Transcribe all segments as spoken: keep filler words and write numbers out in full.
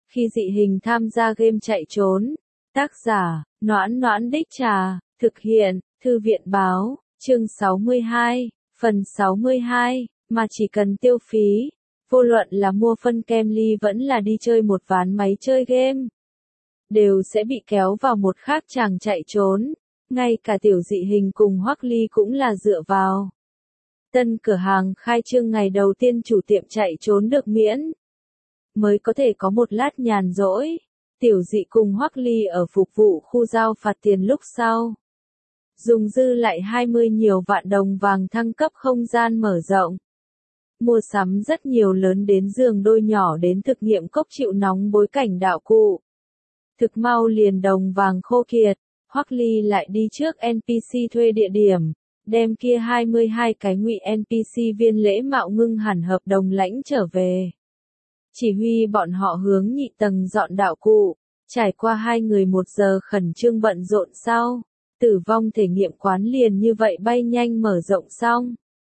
Khi dị hình tham gia game chạy trốn. Tác giả, Noãn Noãn Đích Trà, thực hiện, Thư viện Báo, chương sáu mươi hai, phần sáu mươi hai, mà chỉ cần tiêu phí, vô luận là mua phân kem ly vẫn là đi chơi một ván máy chơi game, đều sẽ bị kéo vào một khác chàng chạy trốn, ngay cả tiểu dị hình cùng Hoắc Ly cũng là dựa vào. Tân cửa hàng khai trương ngày đầu tiên chủ tiệm chạy trốn được miễn, mới có thể có một lát nhàn rỗi. Tiểu dị cùng Hoắc Ly ở phục vụ khu giao phạt tiền lúc sau. Dùng dư lại hai mươi nhiều vạn đồng vàng thăng cấp không gian mở rộng. Mua sắm rất nhiều lớn đến giường đôi nhỏ đến thực nghiệm cốc chịu nóng bối cảnh đạo cụ. Thực mau liền đồng vàng khô kiệt, Hoắc Ly lại đi trước en pê xê thuê địa điểm, đem kia hai mươi hai cái ngụy en pê xê viên lễ mạo ngưng hẳn hợp đồng lãnh trở về. Chỉ huy bọn họ hướng nhị tầng dọn đạo cụ, trải qua hai người một giờ khẩn trương bận rộn sau, tử vong thể nghiệm quán liền như vậy bay nhanh mở rộng xong.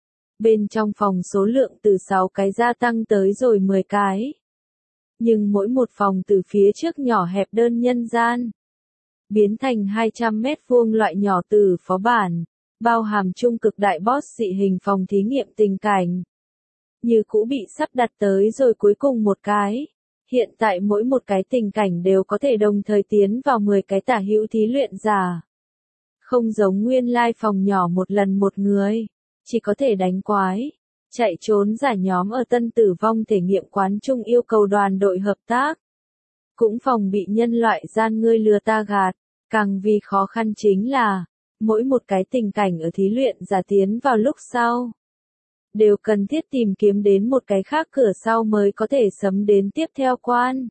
Bên trong phòng số lượng từ sáu cái gia tăng tới rồi mười cái. Nhưng mỗi một phòng từ phía trước nhỏ hẹp đơn nhân gian, biến thành hai trăm mét vuông loại nhỏ từ phó bản, bao hàm trung cực đại boss dị hình phòng thí nghiệm tình cảnh. Như cũ bị sắp đặt tới rồi cuối cùng một cái. Hiện tại mỗi một cái tình cảnh đều có thể đồng thời tiến vào mười cái tả hữu thí luyện giả. Không giống nguyên lai phòng nhỏ một lần một người, chỉ có thể đánh quái. Chạy trốn giả nhóm ở tân tử vong thể nghiệm quán chung yêu cầu đoàn đội hợp tác. Cũng phòng bị nhân loại gian ngươi lừa ta gạt, càng vì khó khăn chính là, mỗi một cái tình cảnh ở thí luyện giả tiến vào lúc sau. Đều cần thiết tìm kiếm đến một cái khác cửa sau mới có thể sấm đến tiếp theo quan.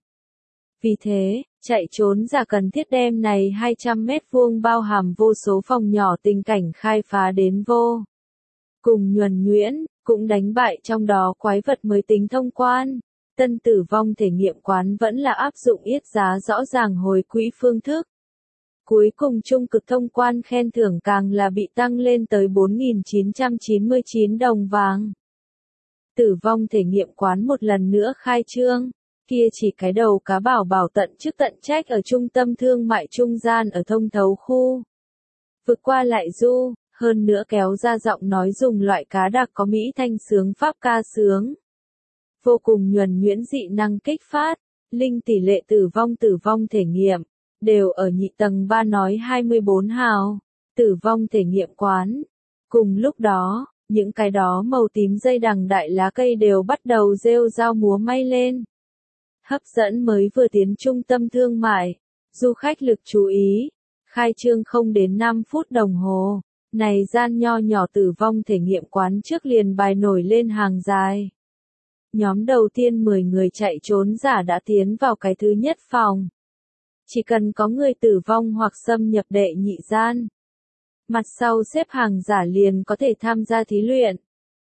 Vì thế, chạy trốn giả cần thiết đem này hai trăm mét vuông bao hàm vô số phòng nhỏ tình cảnh khai phá đến vô. Cùng nhuần nhuyễn, cũng đánh bại trong đó quái vật mới tính thông quan. Tân tử vong thể nghiệm quán vẫn là áp dụng yết giá rõ ràng hồi quỹ phương thức. Cuối cùng trung cực thông quan khen thưởng càng là bị tăng lên tới bốn nghìn chín trăm chín mươi chín đồng vàng. Tử vong thể nghiệm quán một lần nữa khai trương, kia chỉ cái đầu cá bảo bảo tận chức tận trách ở trung tâm thương mại trung gian ở thông thấu khu. Vượt qua lại du, hơn nữa kéo ra giọng nói dùng loại cá đặc có Mỹ thanh sướng pháp ca sướng. Vô cùng nhuần nhuyễn dị năng kích phát, linh tỷ lệ tử vong tử vong thể nghiệm. Đều ở nhị tầng ba nói hai mươi bốn hào, tử vong thể nghiệm quán. Cùng lúc đó, những cái đó màu tím dây đằng đại lá cây đều bắt đầu rêu rao múa may lên. Hấp dẫn mới vừa tiến trung tâm thương mại, du khách lực chú ý, khai trương không đến năm phút đồng hồ, này gian nho nhỏ tử vong thể nghiệm quán trước liền bài nổi lên hàng dài. Nhóm đầu tiên mười người chạy trốn giả đã tiến vào cái thứ nhất phòng. Chỉ cần có người tử vong hoặc xâm nhập đệ nhị gian. Mặt sau xếp hàng giả liền có thể tham gia thí luyện.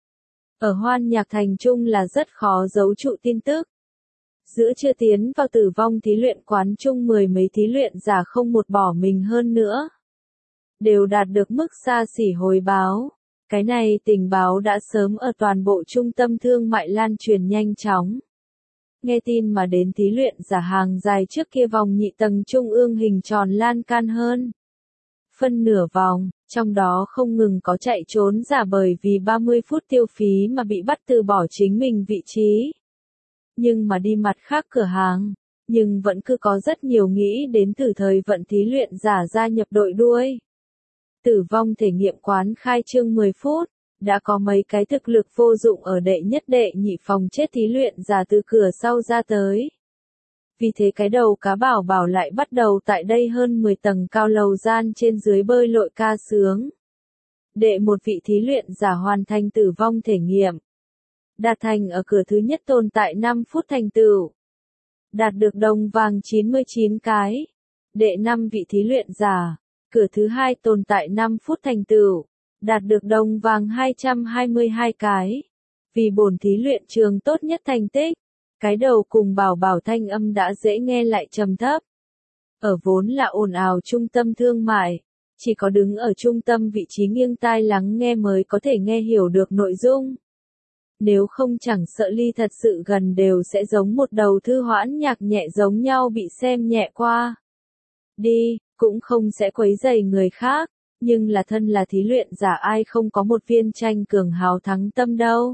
Ở Hoan Nhạc Thành Trung là rất khó giấu trụ tin tức. Giữa chưa tiến vào tử vong thí luyện quán chung mười mấy thí luyện giả không một bỏ mình hơn nữa. Đều đạt được mức xa xỉ hồi báo. Cái này tình báo đã sớm ở toàn bộ trung tâm thương mại lan truyền nhanh chóng. Nghe tin mà đến thí luyện giả hàng dài trước kia vòng nhị tầng trung ương hình tròn lan can hơn. Phân nửa vòng, trong đó không ngừng có chạy trốn giả bởi vì ba mươi phút tiêu phí mà bị bắt từ bỏ chính mình vị trí. Nhưng mà đi mặt khác cửa hàng, nhưng vẫn cứ có rất nhiều nghĩ đến từ thời vận thí luyện giả gia nhập đội đuôi. Tử vong thể nghiệm quán khai trương mười phút. Đã có mấy cái thực lực vô dụng ở đệ nhất đệ nhị phòng chết thí luyện giả từ cửa sau ra tới. Vì thế cái đầu cá bảo bảo lại bắt đầu tại đây hơn mười tầng cao lầu gian trên dưới bơi lội ca sướng. Đệ một vị thí luyện giả hoàn thành tử vong thể nghiệm. Đạt thành ở cửa thứ nhất tồn tại năm phút thành tựu. Đạt được đồng vàng chín mươi chín cái. Đệ năm vị thí luyện giả, cửa thứ hai tồn tại năm phút thành tựu. Đạt được đồng vàng hai trăm hai mươi hai cái. Vì bổn thí luyện trường tốt nhất thành tích, cái đầu cùng bảo bảo thanh âm đã dễ nghe lại trầm thấp. Ở vốn là ồn ào trung tâm thương mại, chỉ có đứng ở trung tâm vị trí nghiêng tai lắng nghe mới có thể nghe hiểu được nội dung. Nếu không chẳng sợ ly thật sự gần đều sẽ giống một đầu thư hoãn nhạc nhẹ giống nhau bị xem nhẹ qua. Đi, cũng không sẽ quấy rầy người khác, nhưng là thân là thí luyện giả ai không có một viên tranh cường hào thắng tâm đâu.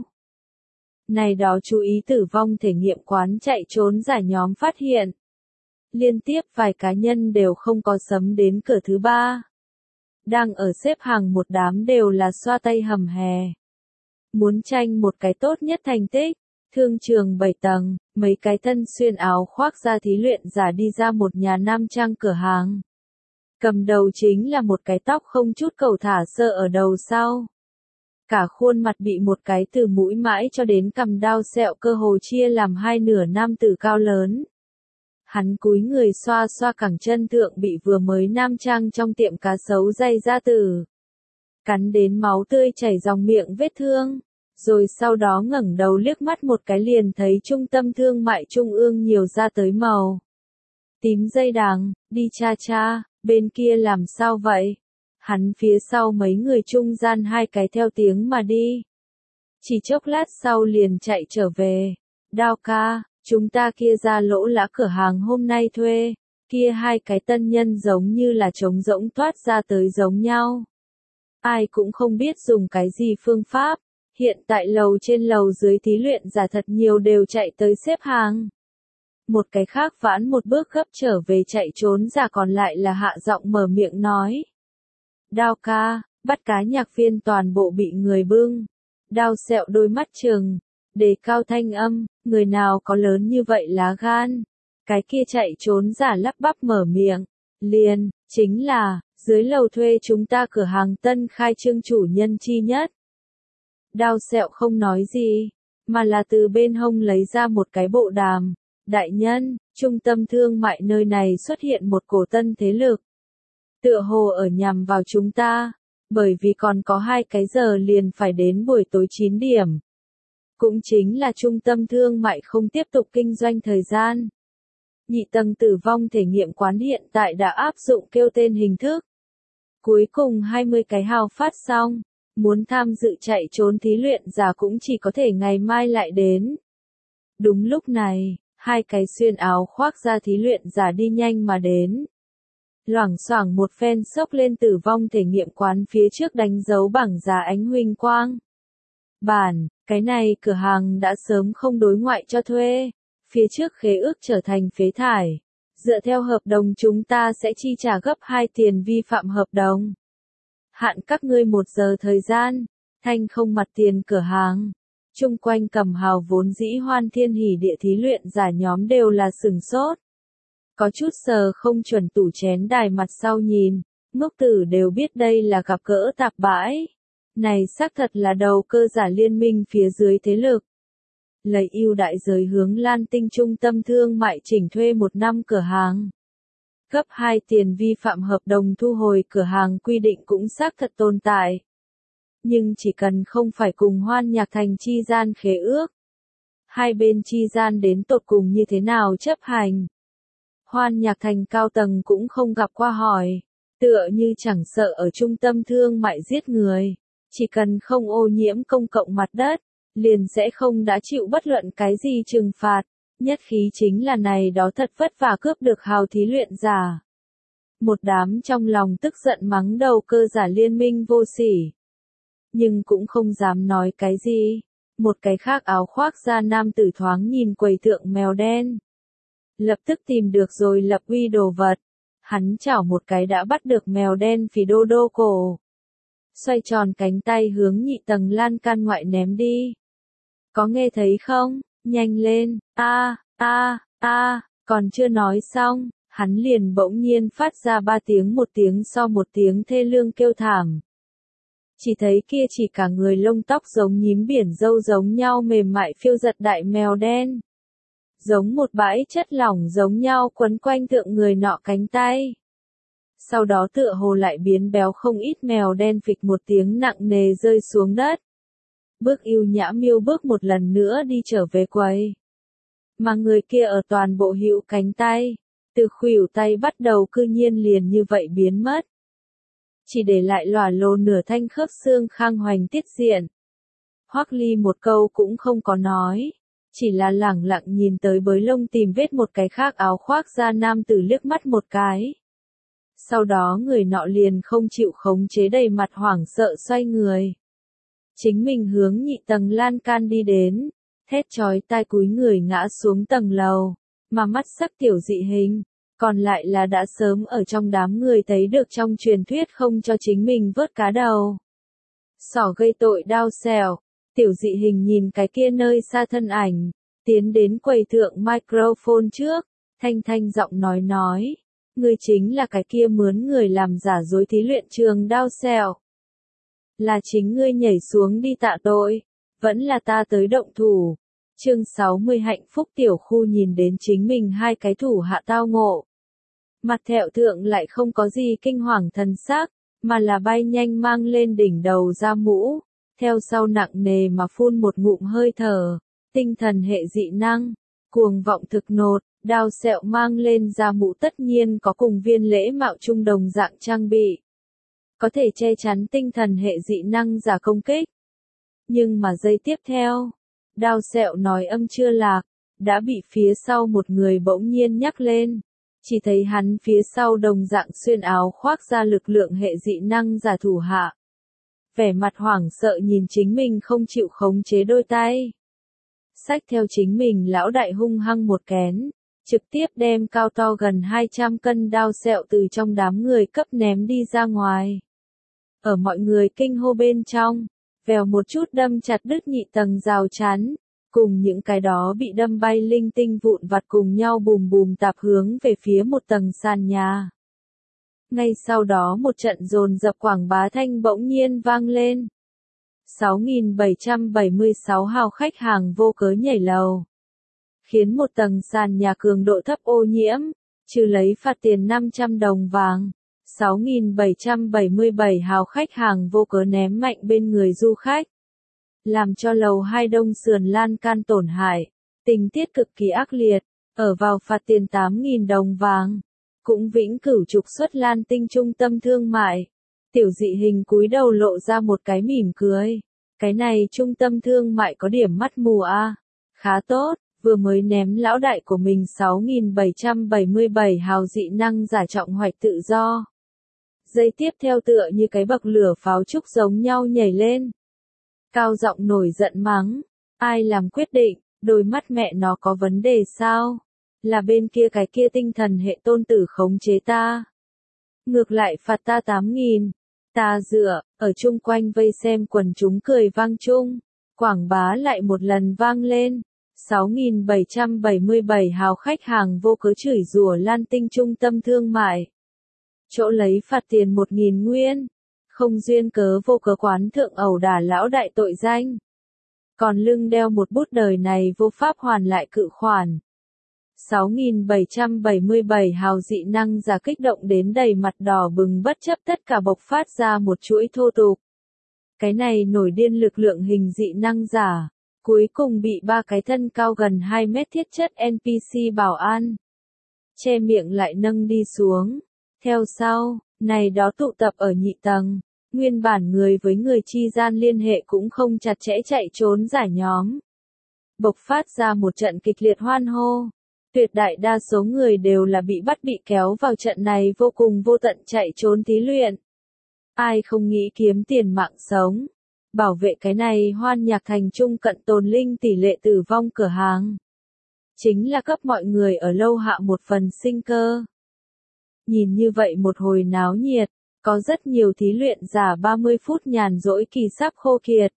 Này đó chú ý tử vong thể nghiệm quán chạy trốn giả nhóm phát hiện. Liên tiếp vài cá nhân đều không có sấm đến cửa thứ ba. Đang ở xếp hàng một đám đều là xoa tay hầm hè. Muốn tranh một cái tốt nhất thành tích, thương trường bảy tầng, mấy cái thân xuyên áo khoác ra thí luyện giả đi ra một nhà nam trang cửa hàng. Cầm đầu chính là một cái tóc không chút cầu thả sơ ở đầu sau. Cả khuôn mặt bị một cái từ mũi mãi cho đến cằm đao sẹo cơ hồ chia làm hai nửa nam tử cao lớn. Hắn cúi người xoa xoa cẳng chân thượng bị vừa mới nam trang trong tiệm cá sấu day ra tử. Cắn đến máu tươi chảy dòng miệng vết thương. Rồi sau đó ngẩng đầu liếc mắt một cái liền thấy trung tâm thương mại trung ương nhiều ra tới màu tím dây đằng, đi cha cha, bên kia làm sao vậy? Hắn phía sau mấy người trung gian hai cái theo tiếng mà đi. Chỉ chốc lát sau liền chạy trở về. Đao ca, chúng ta kia ra lỗ lã cửa hàng hôm nay thuê, kia hai cái tân nhân giống như là trống rỗng toát ra tới giống nhau. Ai cũng không biết dùng cái gì phương pháp. Hiện tại lầu trên lầu dưới thí luyện giả thật nhiều đều chạy tới xếp hàng. Một cái khác vãn một bước gấp trở về chạy trốn giả còn lại là hạ giọng mở miệng nói. Đao ca, bắt cá nhạc viên toàn bộ bị người bưng. Đao sẹo đôi mắt trừng, đề cao thanh âm, người nào có lớn như vậy lá gan. Cái kia chạy trốn giả lắp bắp mở miệng. Liền, chính là, dưới lầu thuê chúng ta cửa hàng tân khai trương chủ nhân chi nhất. Đao sẹo không nói gì, mà là từ bên hông lấy ra một cái bộ đàm. Đại nhân, trung tâm thương mại nơi này xuất hiện một cổ tân thế lực. Tựa hồ ở nhằm vào chúng ta, bởi vì còn có hai cái giờ liền phải đến buổi tối chín điểm. Cũng chính là trung tâm thương mại không tiếp tục kinh doanh thời gian. Nhị tầng tử vong thể nghiệm quán hiện tại đã áp dụng kêu tên hình thức. Cuối cùng hai mươi cái hào phát xong. Muốn tham dự chạy trốn thí luyện giả cũng chỉ có thể ngày mai lại đến. Đúng lúc này, hai cái xuyên áo khoác ra thí luyện giả đi nhanh mà đến. Loảng xoảng một phen xốc lên tử vong thể nghiệm quán phía trước đánh dấu bảng giá ánh huỳnh quang. Bản, cái này cửa hàng đã sớm không đối ngoại cho thuê. Phía trước khế ước trở thành phế thải. Dựa theo hợp đồng chúng ta sẽ chi trả gấp hai tiền vi phạm hợp đồng. Hạn các ngươi một giờ thời gian, thanh không mặt tiền cửa hàng. Trung quanh cầm hào vốn dĩ hoan thiên hỉ địa thí luyện giả nhóm đều là sừng sốt. Có chút sờ không chuẩn tủ chén đài mặt sau nhìn, ngốc tử đều biết đây là gặp gỡ tạp bãi. Này xác thật là đầu cơ giả liên minh phía dưới thế lực. Lấy ưu đại giới hướng Lan Tinh trung tâm thương mại chỉnh thuê một năm cửa hàng. Cấp hai tiền vi phạm hợp đồng thu hồi cửa hàng quy định cũng xác thật tồn tại. Nhưng chỉ cần không phải cùng Hoan Nhạc Thành chi gian khế ước. Hai bên chi gian đến tột cùng như thế nào chấp hành. Hoan Nhạc Thành cao tầng cũng không gặp qua hỏi. Tựa như chẳng sợ ở trung tâm thương mại giết người. Chỉ cần không ô nhiễm công cộng mặt đất, liền sẽ không đã chịu bất luận cái gì trừng phạt. Nhất khí chính là này đó thật vất vả cướp được hào thí luyện giả. Một đám trong lòng tức giận mắng đầu cơ giả liên minh vô sỉ. Nhưng cũng không dám nói cái gì. Một cái khác áo khoác da nam tử thoáng nhìn quầy thượng mèo đen. Lập tức tìm được rồi lập uy đồ vật. Hắn chảo một cái đã bắt được mèo đen phì đô đô cổ. Xoay tròn cánh tay hướng nhị tầng lan can ngoại ném đi. Có nghe thấy không? Nhanh lên, a, a, a, còn chưa nói xong, hắn liền bỗng nhiên phát ra ba tiếng một tiếng so một tiếng thê lương kêu thảm. Chỉ thấy kia chỉ cả người lông tóc giống nhím biển dâu giống nhau mềm mại phiêu giật đại mèo đen. Giống một bãi chất lỏng giống nhau quấn quanh thượng người nọ cánh tay. Sau đó tựa hồ lại biến béo không ít mèo đen phịch một tiếng nặng nề rơi xuống đất. Bước yêu nhã miêu bước một lần nữa đi trở về quầy. Mà người kia ở toàn bộ hữu cánh tay, từ khuỷu tay bắt đầu cư nhiên liền như vậy biến mất. Chỉ để lại lòa lồ nửa thanh khớp xương khang hoành tiết diện. Hoắc Ly một câu cũng không có nói, chỉ là lẳng lặng nhìn tới bới lông tìm vết một cái khác áo khoác da nam tử liếc mắt một cái. Sau đó người nọ liền không chịu khống chế đầy mặt hoảng sợ xoay người. Chính mình hướng nhị tầng lan can đi đến, thét chói tai cúi người ngã xuống tầng lầu, mà mắt sắc tiểu dị hình, còn lại là đã sớm ở trong đám người thấy được trong truyền thuyết không cho chính mình vớt cá đầu. Sỏ gây tội đao xẻo, tiểu dị hình nhìn cái kia nơi xa thân ảnh, tiến đến quầy thượng microphone trước, thanh thanh giọng nói nói, ngươi chính là cái kia mướn người làm giả dối thí luyện trường đao xẻo. Là chính ngươi nhảy xuống đi tạ tội, vẫn là ta tới động thủ. Chương sáu mươi hạnh phúc tiểu khu nhìn đến chính mình hai cái thủ hạ tao ngộ. Mặt thẹo thượng lại không có gì kinh hoàng thần sắc, mà là bay nhanh mang lên đỉnh đầu ra mũ, theo sau nặng nề mà phun một ngụm hơi thở, tinh thần hệ dị năng, cuồng vọng thực nột, đao sẹo mang lên ra mũ tất nhiên có cùng viên lễ mạo trung đồng dạng trang bị. Có thể che chắn tinh thần hệ dị năng giả công kích. Nhưng mà giây tiếp theo, đao sẹo nói âm chưa lạc, đã bị phía sau một người bỗng nhiên nhắc lên. Chỉ thấy hắn phía sau đồng dạng xuyên áo khoác ra lực lượng hệ dị năng giả thủ hạ. Vẻ mặt hoảng sợ nhìn chính mình không chịu khống chế đôi tay. Xách theo chính mình lão đại hung hăng một kén, trực tiếp đem cao to gần hai trăm cân đao sẹo từ trong đám người cấp ném đi ra ngoài. Ở mọi người kinh hô bên trong, vèo một chút đâm chặt đứt nhị tầng rào chắn, cùng những cái đó bị đâm bay linh tinh vụn vặt cùng nhau bùm bùm tạp hướng về phía một tầng sàn nhà. Ngay sau đó một trận dồn dập quảng bá thanh bỗng nhiên vang lên. sáu nghìn bảy trăm bảy mươi sáu hào khách hàng vô cớ nhảy lầu. Khiến một tầng sàn nhà cường độ thấp ô nhiễm, trừ lấy phạt tiền năm trăm đồng vàng. sáu nghìn bảy trăm bảy mươi bảy hào khách hàng vô cớ ném mạnh bên người du khách. Làm cho lầu hai đông sườn lan can tổn hại, tình tiết cực kỳ ác liệt, ở vào phạt tiền tám nghìn đồng vàng. Cũng vĩnh cửu trục xuất Lan Tinh trung tâm thương mại. Tiểu dị hình cúi đầu lộ ra một cái mỉm cười. Cái này trung tâm thương mại có điểm mắt mù a, khá tốt, vừa mới ném lão đại của mình sáu nghìn bảy trăm bảy mươi bảy hào dị năng giả trọng hoạch tự do. Giây tiếp theo tựa như cái bậc lửa pháo trúc giống nhau nhảy lên. Cao giọng nổi giận mắng, ai làm quyết định, đôi mắt mẹ nó có vấn đề sao? Là bên kia cái kia tinh thần hệ tôn tử khống chế ta. Ngược lại phạt ta tám nghìn. Ta dựa, ở chung quanh vây xem quần chúng cười vang chung. Quảng bá lại một lần vang lên. sáu nghìn bảy trăm bảy mươi bảy hào khách hàng vô cớ chửi rủa Lan Tinh trung tâm thương mại. Chỗ lấy phạt tiền một nghìn nguyên. Không duyên cớ vô cớ quán thượng ẩu đả lão đại tội danh. Còn lưng đeo một bút đời này vô pháp hoàn lại cự khoản. sáu nghìn bảy trăm bảy mươi bảy hào dị năng giả kích động đến đầy mặt đỏ bừng bất chấp tất cả bộc phát ra một chuỗi thô tục. Cái này nổi điên lực lượng hình dị năng giả, cuối cùng bị ba cái thân cao gần hai mét thiết chất en pê xê bảo an. Che miệng lại nâng đi xuống. Theo sau, này đó tụ tập ở nhị tầng, nguyên bản người với người chi gian liên hệ cũng không chặt chẽ chạy trốn giải nhóm. Bộc phát ra một trận kịch liệt hoan hô. Tuyệt đại đa số người đều là bị bắt bị kéo vào trận này vô cùng vô tận chạy trốn thí luyện. Ai không nghĩ kiếm tiền mạng sống. Bảo vệ cái này hoan nhạc thành trung cận tồn linh tỷ lệ tử vong cửa hàng. Chính là cấp mọi người ở lâu hạ một phần sinh cơ. Nhìn như vậy một hồi náo nhiệt, có rất nhiều thí luyện giả ba mươi phút nhàn rỗi kỳ sắp khô kiệt.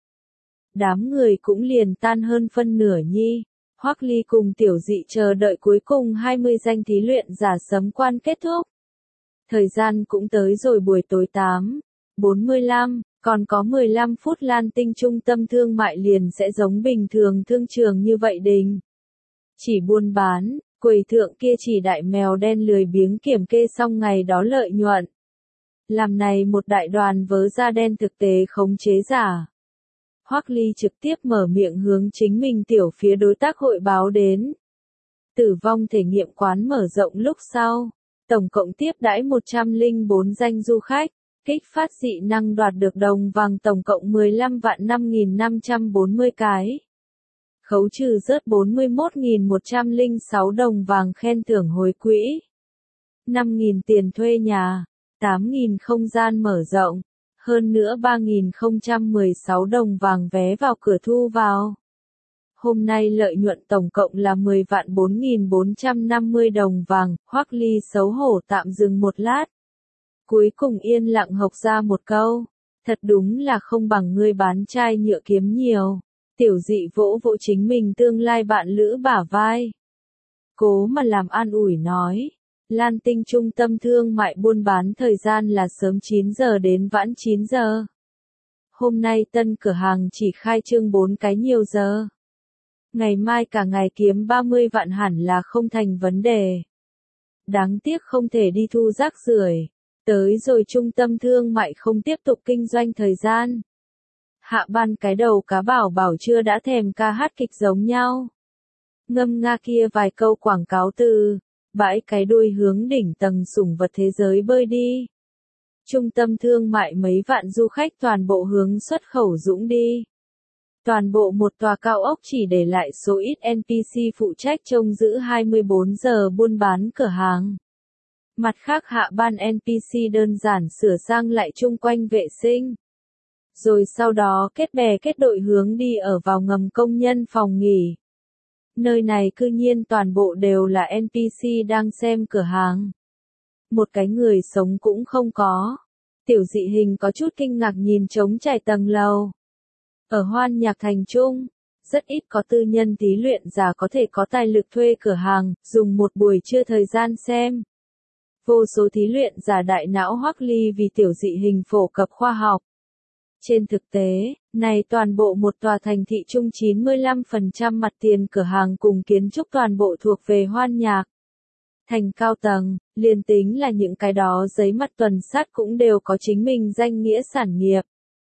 Đám người cũng liền tan hơn phân nửa nhi. Hoắc Ly cùng tiểu dị chờ đợi cuối cùng hai mươi danh thí luyện giả sấm quan kết thúc. Thời gian cũng tới rồi buổi tối tám, bốn mươi lăm, còn có mười lăm phút Lan Tinh trung tâm thương mại liền sẽ giống bình thường thương trường như vậy đình. Chỉ buôn bán, quầy thượng kia chỉ đại mèo đen lười biếng kiểm kê xong ngày đó lợi nhuận. Làm này một đại đoàn vớ da đen thực tế khống chế giả. Hoắc Ly trực tiếp mở miệng hướng chính mình tiểu phía đối tác hội báo đến. Tử vong thể nghiệm quán mở rộng lúc sau, tổng cộng tiếp đãi một trăm lẻ bốn danh du khách, Kích phát dị năng đoạt được đồng vàng tổng cộng mười lăm vạn năm nghìn năm trăm bốn mươi cái. Khấu trừ rớt bốn mươi mốt nghìn một trăm lẻ sáu đồng vàng khen thưởng hồi quỹ. năm nghìn tiền thuê nhà, tám nghìn không gian mở rộng, hơn nữa ba nghìn không trăm mười sáu đồng vàng vé vào cửa thu vào. Hôm nay lợi nhuận tổng cộng là mười vạn bốn nghìn bốn trăm năm mươi đồng vàng, Hoắc Ly xấu hổ tạm dừng một lát. Cuối cùng yên lặng hộc ra một câu, thật đúng là không bằng ngươi bán chai nhựa kiếm nhiều. Tiểu Dị vỗ vỗ chính mình tương lai bạn lữ bả vai. Cố mà làm an ủi nói, Lan Tinh trung tâm thương mại buôn bán thời gian là sớm chín giờ đến vãn chín giờ. Hôm nay tân cửa hàng chỉ khai trương bốn cái nhiều giờ. Ngày mai cả ngày kiếm ba mươi vạn hẳn là không thành vấn đề. Đáng tiếc không thể đi thu rác rưởi. Tới rồi trung tâm thương mại không tiếp tục kinh doanh thời gian. Hạ ban cái đầu cá bảo bảo chưa đã thèm ca hát kịch giống nhau. Ngâm nga kia vài câu quảng cáo từ, bãi cái đuôi hướng đỉnh tầng sủng vật thế giới bơi đi. Trung tâm thương mại mấy vạn du khách toàn bộ hướng xuất khẩu dũng đi. Toàn bộ một tòa cao ốc chỉ để lại số ít en pê xê phụ trách trông giữ hai mươi bốn giờ buôn bán cửa hàng. Mặt khác hạ ban en pê xê đơn giản sửa sang lại chung quanh vệ sinh. Rồi sau đó kết bè kết đội hướng đi ở vào ngầm công nhân phòng nghỉ. Nơi này cư nhiên toàn bộ đều là en pê xê đang xem cửa hàng. Một cái người sống cũng không có. Tiểu Dị Hình có chút kinh ngạc nhìn trống trải tầng lầu. Ở Hoan Nhạc Thành Trung, rất ít có tư nhân thí luyện giả có thể có tài lực thuê cửa hàng, dùng một buổi trưa thời gian xem. Vô số thí luyện giả đại não Hoắc Ly vì Tiểu Dị Hình phổ cập khoa học. Trên thực tế, này toàn bộ một tòa thành thị trung chín mươi lăm phần trăm mặt tiền cửa hàng cùng kiến trúc toàn bộ thuộc về Hoan Nhạc Thành cao tầng, liền tính là những cái đó giấy mặt tuần sát cũng đều có chính mình danh nghĩa sản nghiệp.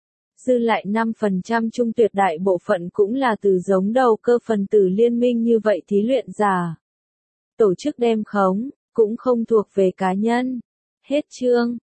Dư lại năm phần trăm trung tuyệt đại bộ phận cũng là từ giống đầu cơ phần tử liên minh như vậy thí luyện giả. Tổ chức đem khống, cũng không thuộc về cá nhân. Hết chương.